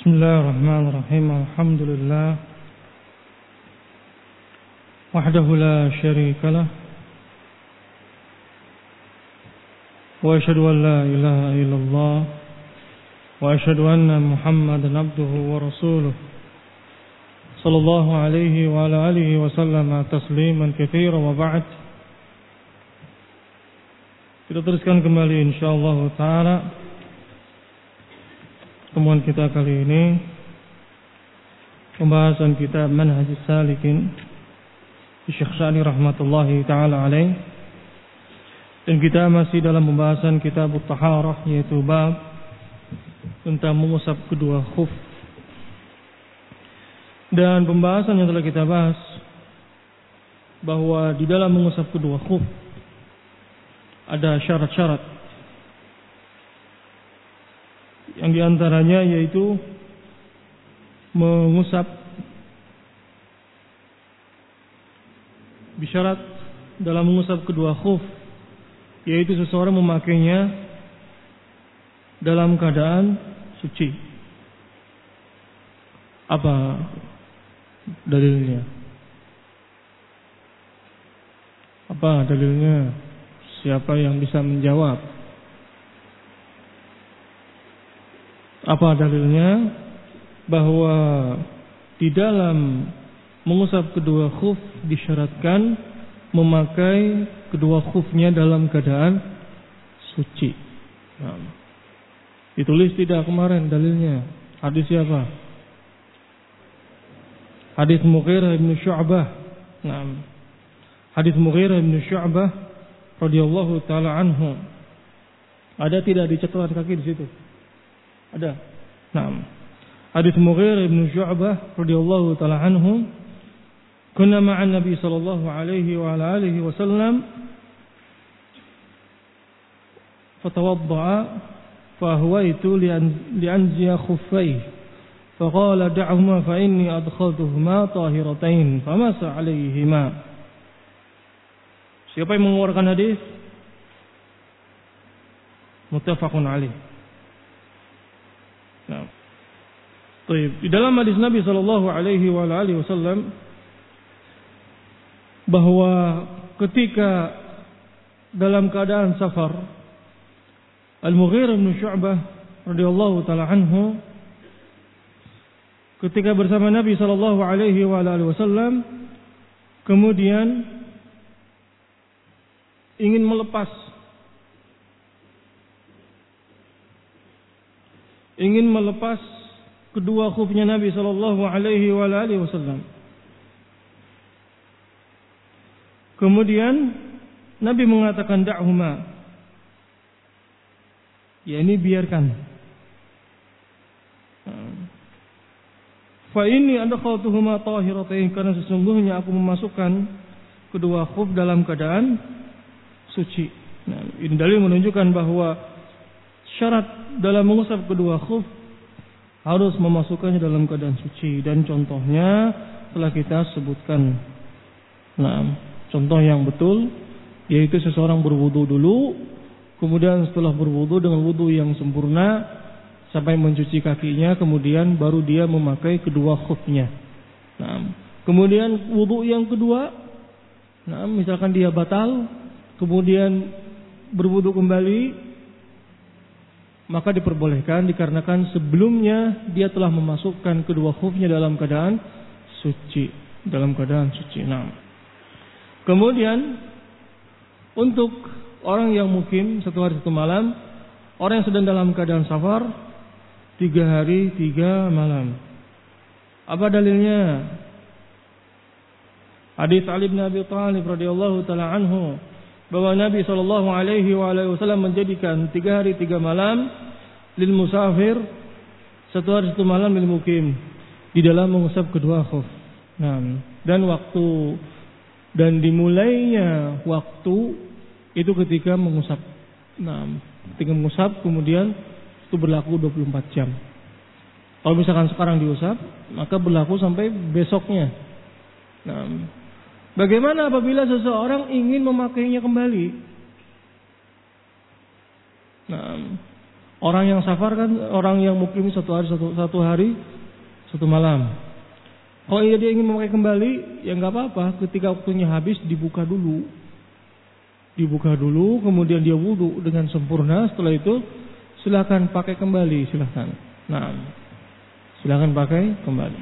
Bismillahirrahmanirrahim. Alhamdulillah wahdahu la syarika lah wa asyhadu an la ilaha illallah wa asyhadu anna Muhammadan abduhu wa rasuluh sallallahu alaihi wa ala alihi wa sallama tasliman katsiran wa ba'd. Kita teruskan kembali insyaallah taala pertemuan kita kali ini, pembahasan kitab Manhajus Salikin Syekh Sa'di rahmatullahi taala alaih, dan kita masih dalam pembahasan kitab At-Taharah, yaitu bab tentang mengusap kedua khuf. Dan pembahasan yang telah kita bahas bahwa di dalam mengusap kedua khuf ada syarat-syarat, yang diantaranya yaitu mengusap bisyarat dalam mengusap kedua khuf, yaitu seseorang memakainya dalam keadaan suci. Apa dalilnya? Apa dalilnya? Siapa yang bisa menjawab? Apa dalilnya bahwa di dalam mengusap kedua khuf disyaratkan memakai kedua khufnya dalam keadaan suci? Nah, ditulis tidak kemarin dalilnya? Hadis siapa? Hadis Mughirah bin Syu'bah. Nah, hadis Mughirah bin Syu'bah radhiyallahu taala anhu. Ada tidak di catatan kaki di situ? Ada. Naam. Hadis Mughirah bin Syu'bah radhiyallahu taala anhu, kunna ma'an Nabi sallallahu alaihi wa ala alihi wasallam fatawadda'a fa huwaitu li'anziya khuffayhi faqala da'huma fa inni adkhaltuhuma tahiratain famasa 'alaihima. Siapa yang mengeluarkan hadis? Muttafaqun alaih. Nah, di dalam hadis Nabi sallallahu alaihi wa alihi wasallam bahwa ketika dalam keadaan safar, Al-Mughirah bin Syu'bah radhiyallahu taala anhu ketika bersama Nabi sallallahu alaihi wa alihi wasallam kemudian ingin melepas kedua khufnya Nabi sallallahu alaihi wa alihi wasallam. Kemudian Nabi mengatakan da'huma, ya ini biarkan. Fa inni adkhaltuhuma tahiratain, karena sesungguhnya aku memasukkan kedua khuf dalam keadaan suci. Nah, ini dalil menunjukkan bahwa syarat dalam mengusap kedua khuf harus memasukkannya dalam keadaan suci, dan contohnya telah kita sebutkan. Nah, contoh yang betul yaitu seseorang berwudu dulu, kemudian setelah berwudu dengan wudu yang sempurna sampai mencuci kakinya, kemudian baru dia memakai kedua khufnya. Nah, kemudian wudu yang kedua, nah misalkan dia batal, kemudian berwudu kembali, maka diperbolehkan dikarenakan sebelumnya dia telah memasukkan kedua khufnya dalam keadaan suci, Nah, kemudian untuk orang yang mukim 1 hari 1 malam, orang yang sedang dalam keadaan safar 3 hari 3 malam. Apa dalilnya? Hadis Ali bin Abi Thalib radhiyallahu taala anhu bahwa Nabi sallallahu alaihi wasallam menjadikan 3 hari 3 malam lil musafir, 1 hari 1 malam lil mukim, di dalam mengusap kedua khuf. Nah, dan waktu dan dimulainya waktu itu ketika mengusap. Nah, ketika mengusap kemudian itu berlaku 24 jam. Kalau misalkan sekarang diusap, maka berlaku sampai besoknya. Nah, bagaimana apabila seseorang ingin memakainya kembali? Nah, Orang yang safar kan orang yang mukim satu hari satu malam. Kalau dia ingin memakai kembali, ya nggak apa-apa. Ketika waktunya habis dibuka dulu, kemudian dia wudu dengan sempurna. Setelah itu silakan pakai kembali, silakan. Nah, silakan pakai kembali.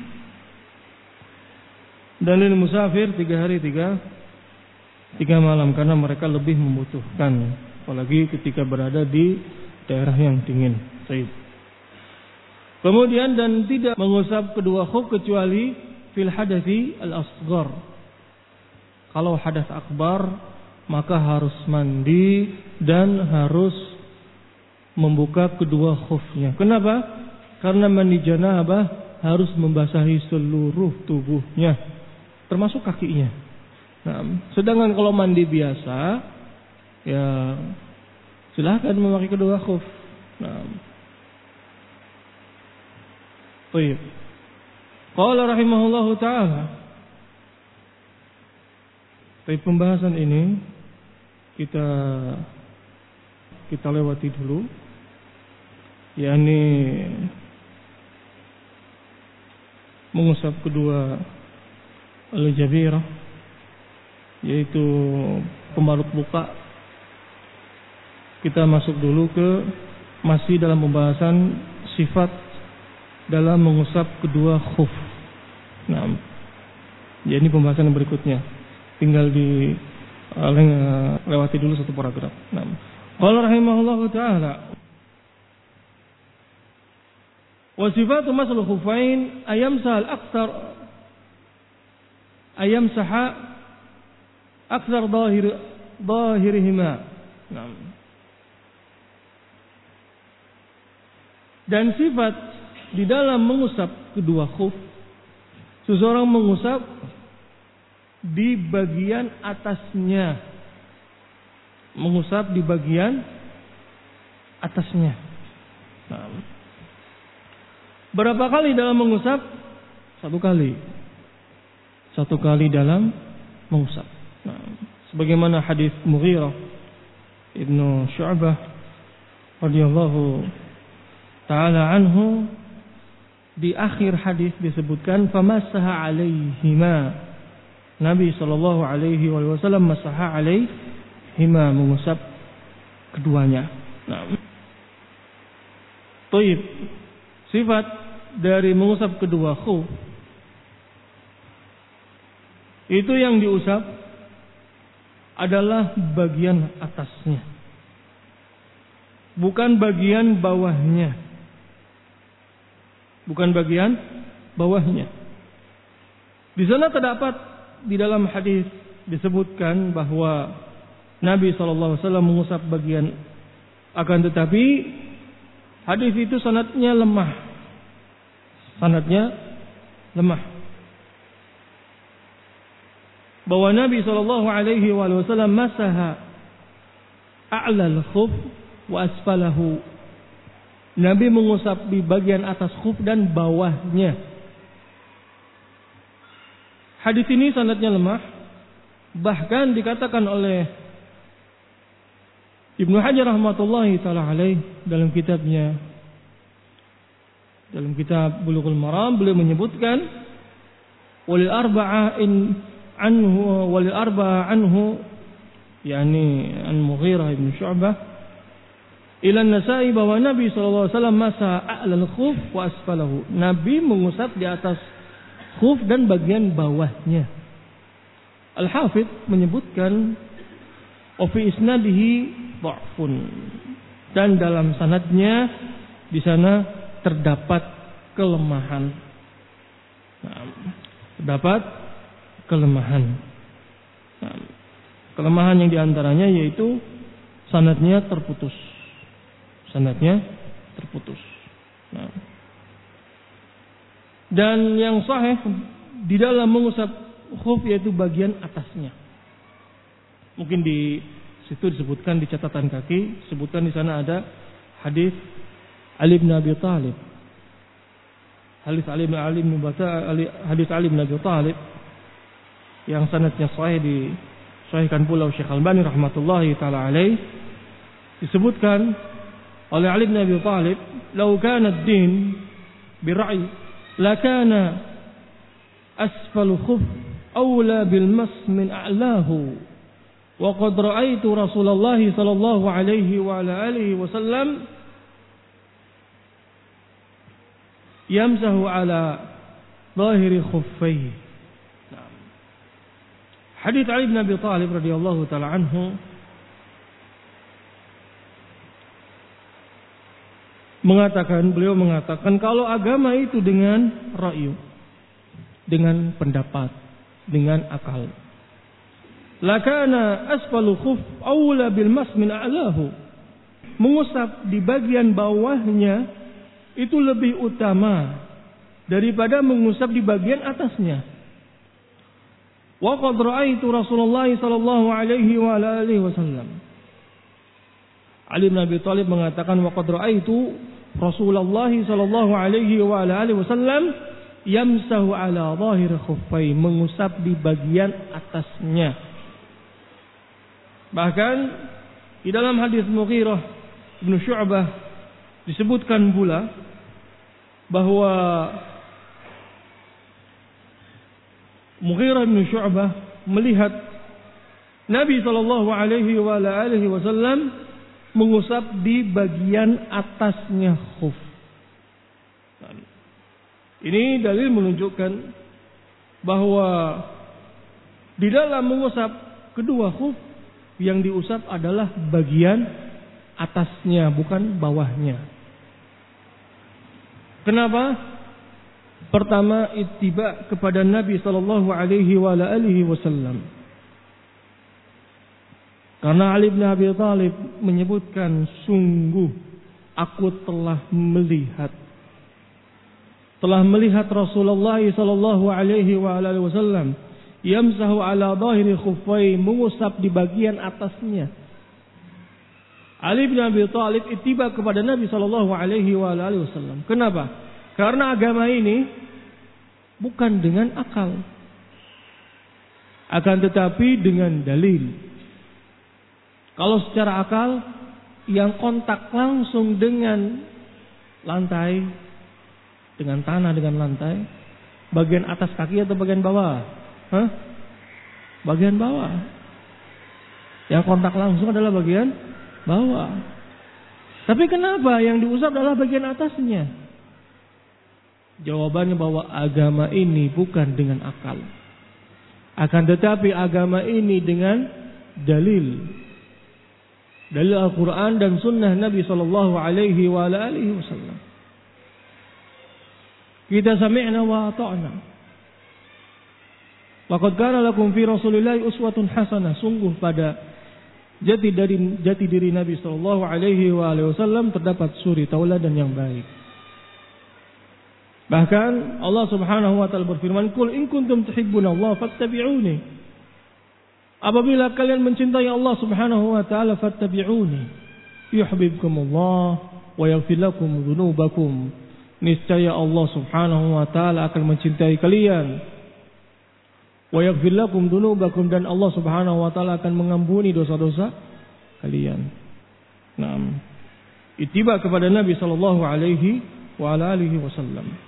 Dalil musafir 3 hari 3 malam karena mereka lebih membutuhkan, apalagi ketika berada di daerah yang dingin. Baik. Kemudian dan tidak mengusap kedua khuf kecuali fil hadathi al-asghar. Kalau hadas akbar maka harus mandi dan harus membuka kedua khufnya. Kenapa? Karena mandi janabah harus membasahi seluruh tubuhnya, termasuk kakinya. Nah, sedangkan kalau mandi biasa, ya silahkan memakai kedua khuf. Nah, baik. Qala rahimahullahu ta'ala. Baik, pembahasan ini kita lewati dulu, yakni mengusap kedua al-jabirah, yaitu pembalut muka. Kita masuk dulu ke masih dalam pembahasan sifat dalam mengusap kedua khuf. Nah, ya ini pembahasan yang berikutnya. Tinggal lewati dulu satu paragraf. Nah, qala rahimahullahu ta'ala. Wa sifatu masal khufain ayamsah akthar zahirihima. Nah. Dan sifat di dalam mengusap kedua khuf, seseorang mengusap di bagian atasnya, mengusap di bagian atasnya. Nah, berapa kali dalam mengusap? 1 kali. 1 kali dalam mengusap. Nah, sebagaimana hadis Mughirah ibnu Syu'bah radhiyallahu ta'ala anhu, di akhir hadis disebutkan famasaha alaihima. Nabi sallallahu alaihi wasallam masaha alaihima, mengusap keduanya. Nah, Taib, sifat dari mengusap kedua khuf itu yang diusap adalah bagian atasnya, bukan bagian bawahnya. Bukan bagian bawahnya. Di sana terdapat di dalam hadis disebutkan bahwa Nabi SAW mengusap bagian, akan tetapi hadis itu sanadnya lemah. Bahwa Nabi SAW masaha a'lal khuf wa asfalahu. Nabi mengusap di bagian atas khuf dan bawahnya. Hadis ini sanadnya lemah. Bahkan dikatakan oleh Ibnu Hajar rahmatullahi ta'ala alaih dalam kitabnya, dalam kitab Bulughul Maram, beliau menyebutkan walil arba'a anhu yakni an Mughirah ibn Syu'bah ila Nasa'i, bahwa Nabi SAW masa a'lal khuf wa asfalahu. Nabi mengusap di atas khuf dan bagian bawahnya. Al-Hafidh menyebutkan fi isnadihi dha'fun, dan dalam sanadnya di sana terdapat kelemahan. Kelemahan yang diantaranya yaitu sanadnya terputus. Nah. Dan yang sahih di dalam mengusap khuf yaitu bagian atasnya. Mungkin di situ disebutkan di catatan kaki, sebutkan di sana ada hadis Ali bin Abi Thalib. Hadis Ali bin Abi Thalib yang sanadnya sahih, disahihkan pula Syekh Albani rahmatullahi taala alaih. Disebutkan oleh Ali bin Abi Thalib, "Lau kana ad-din bir'i, lakana asfalu khuf awla bil mas min a'lahu. Wa qad ra'aitu Rasulullah sallallahu alaihi wa ala alihi wasallam yamsahu ala zahiri khuffaihi." Hadits Ali bin Abi Thalib radhiyallahu taala anhu beliau mengatakan kalau agama itu dengan ra'yu, dengan pendapat, dengan akal. Lakana asfalu khuf aula bil mas min a'lahu. Mengusap di bagian bawahnya itu lebih utama daripada mengusap di bagian atasnya. Wa qad ra'aitu Rasulullah sallallahu alaihi wa alihi wasallam. Ali bin Abi Thalib mengatakan wa qad ra'aitu Rasulullah sallallahu alaihi wa alihi wasallam yamsahu ala zahir khuffai, mengusap di bagian atasnya. Bahkan di dalam hadis Mughirah bin Syu'bah disebutkan pula bahwa Mughirah bin Syu'bah melihat Nabi sallallahu alaihi wa alihi wasallam mengusap di bagian atasnya khuf. Ini dalil menunjukkan bahwa di dalam mengusap kedua khuf yang diusap adalah bagian atasnya, bukan bawahnya. Kenapa? Pertama, ittiba kepada Nabi sallallahu alaihi wa alihi wasallam. Karena Ali bin Abi Thalib menyebutkan, sungguh aku telah melihat Rasulullah sallallahu alaihi wa alihi wasallam yamsahu ala dhahiri khuffai, mengusap di bagian atasnya. Ali bin Abi Thalib ittiba kepada Nabi sallallahu alaihi wa alihi wasallam. Kenapa? Karena agama ini bukan dengan akal, akan tetapi dengan dalil. Kalau secara akal, yang kontak langsung dengan lantai, dengan tanah, dengan lantai, bagian atas kaki atau bagian bawah? Bagian bawah. Yang kontak langsung adalah bagian bawah. Tapi kenapa yang diusap adalah bagian atasnya? Jawabannya bahwa agama ini bukan dengan akal, akan tetapi agama ini dengan dalil Al-Quran dan Sunnah Nabi Sallallahu Alaihi Wasallam. Kita sami'na wa ata'na. Laqad kana lakum fi Rasulillahi uswatun hasanah. Sungguh pada jati diri Nabi Sallallahu Alaihi Wasallam terdapat suri tauladan yang baik. Bahkan Allah Subhanahu wa taala berfirman, "Qul in kuntum tuhibbunallaha fattabi'uni." Apabila kalian mencintai Allah Subhanahu wa taala, fattabi'uni yuhibbukumullah wa yaghfir lakum dzunubakum. Niscaya Allah Subhanahu wa taala akan mencintai kalian. Wa yaghfir lakum dzunubakum, dan Allah Subhanahu wa taala akan mengampuni dosa-dosa kalian. Naam. Ittiba kepada Nabi sallallahu alaihi wa alihi wasallam.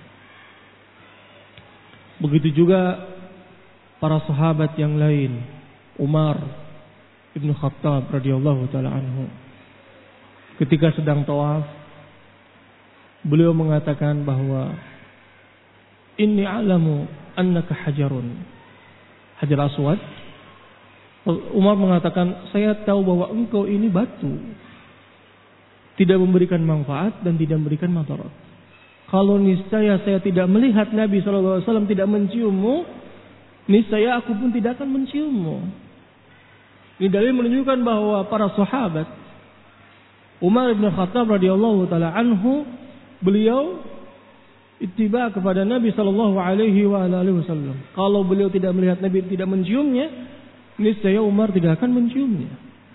Begitu juga para sahabat yang lain. Umar Ibn Khattab radhiyallahu taala anhu, ketika sedang tawaf, beliau mengatakan bahwa inni a'lamu annaka hajarun. Hajar aswad. Umar mengatakan, saya tahu bahwa engkau ini batu, tidak memberikan manfaat dan tidak memberikan madarat. Kalau niscaya saya tidak melihat Nabi SAW tidak menciummu, niscaya aku pun tidak akan menciummu. Ini dalil menunjukkan bahwa para sahabat, Umar bin Khattab radhiyallahu taala anhu, beliau ittiba kepada Nabi sallallahu alaihi wasallam. Kalau beliau tidak melihat Nabi tidak menciumnya, niscaya Umar tidak akan menciumnya.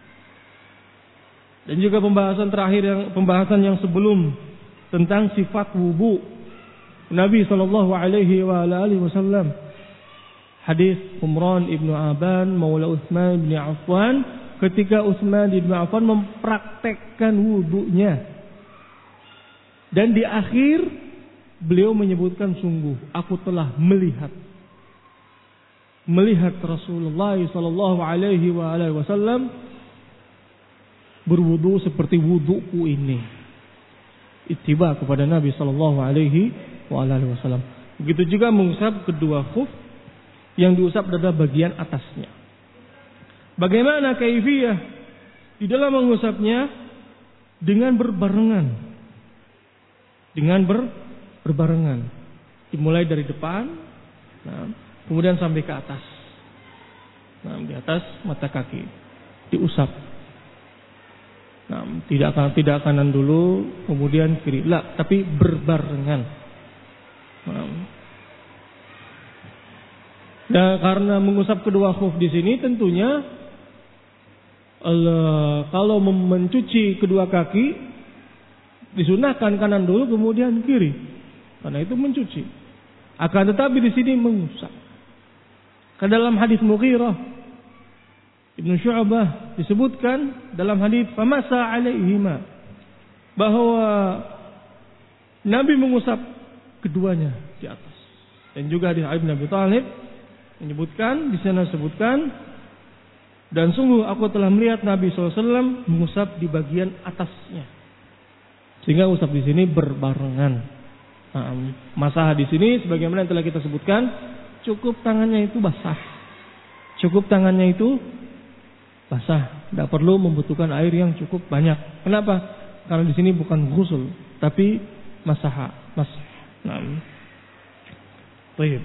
Dan juga pembahasan yang sebelum tentang sifat wudu Nabi sallallahu alaihi wasallam. Hadis Umran ibnu Aban maula Utsman bin Affan, ketika Utsman bin Affan mempraktekkan wudunya Dan di akhir beliau menyebutkan, sungguh aku telah melihat Rasulullah sallallahu alaihi wasallam berwudu seperti wuduku ini. Ittiba kepada Nabi sallallahu alaihi wasallam. Begitu juga mengusap kedua khuf, yang diusap adalah bagian atasnya. Bagaimana kaifiyah di dalam mengusapnya? Dengan berbarengan. Berbarengan. Dimulai dari depan, kemudian sampai ke atas. Di atas mata kaki diusap. Tidak kanan dulu, kemudian kiri. Tapi berbarengan. Nah, karena mengusap kedua khuf di sini tentunya kalau mencuci kedua kaki disunahkan kanan dulu kemudian kiri. Karena itu mencuci. Akan tetapi di sini mengusap. Karena dalam hadis Mughirah Ibnu Syu'bah disebutkan dalam hadis famasa alaihima, bahwa Nabi mengusap keduanya di atas. Dan juga hadis Ali bin Abi Thalib menyebutkan, di sana disebutkan, dan sungguh aku telah melihat Nabi SAW mengusap di bagian atasnya. Sehingga usap di sini berbarengan. Masalah di sini sebagaimana yang telah kita sebutkan, cukup tangannya itu basah. Tidak perlu membutuhkan air yang cukup banyak. Kenapa? Karena di sini bukan ghusl, tapi masah. Baik.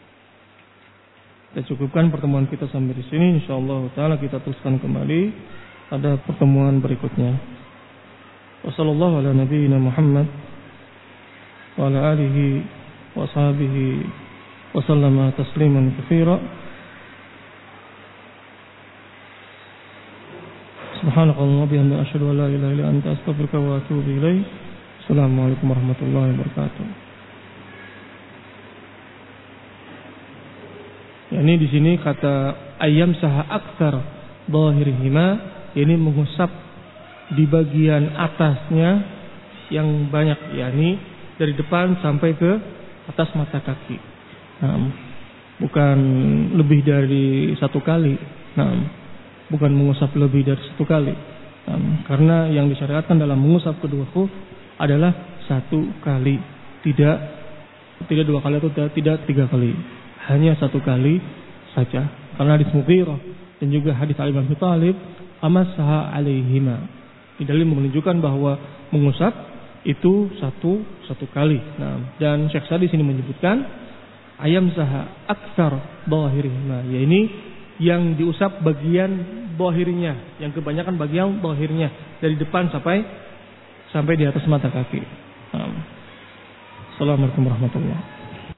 Kita cukupkan pertemuan kita sampai di sini. Insyaallah taala kita teruskan kembali pada pertemuan berikutnya. Wassallallahu ala nabiyyina Muhammad wa ala alihi wa sahbihi wa sallama tasliman katsira. Subhanakallahumma wa bihamdika asyhadu an la ilaha illa anta astaghfiruka wa atubu ilaik. Assalamualaikum warahmatullahi wabarakatuh. Ini di sini kata ayam saha aktsar dhahirihima, ini mengusap di bagian atasnya yang banyak, yakni dari depan sampai ke atas mata kaki. Bukan lebih dari satu kali. Bukan mengusap lebih dari satu kali. Karena yang disyariatkan dalam mengusap kedua khuf adalah satu kali, tidak dua kali atau tidak tiga kali. Hanya satu kali saja. Karena hadis Mughirah dan juga hadis Ali bin Abi Thalib amasaha alaihima. Ini dalil menunjukkan bahwa mengusap itu satu kali. Dan Syekh Sa'di sini menyebutkan ayam saha aktsar dhahirihima. Ya, ini yang diusap bagian dhahirnya, yang kebanyakan bagian dhahirnya dari depan sampai di atas mata kaki. Assalamualaikum warahmatullahi wabarakatuh.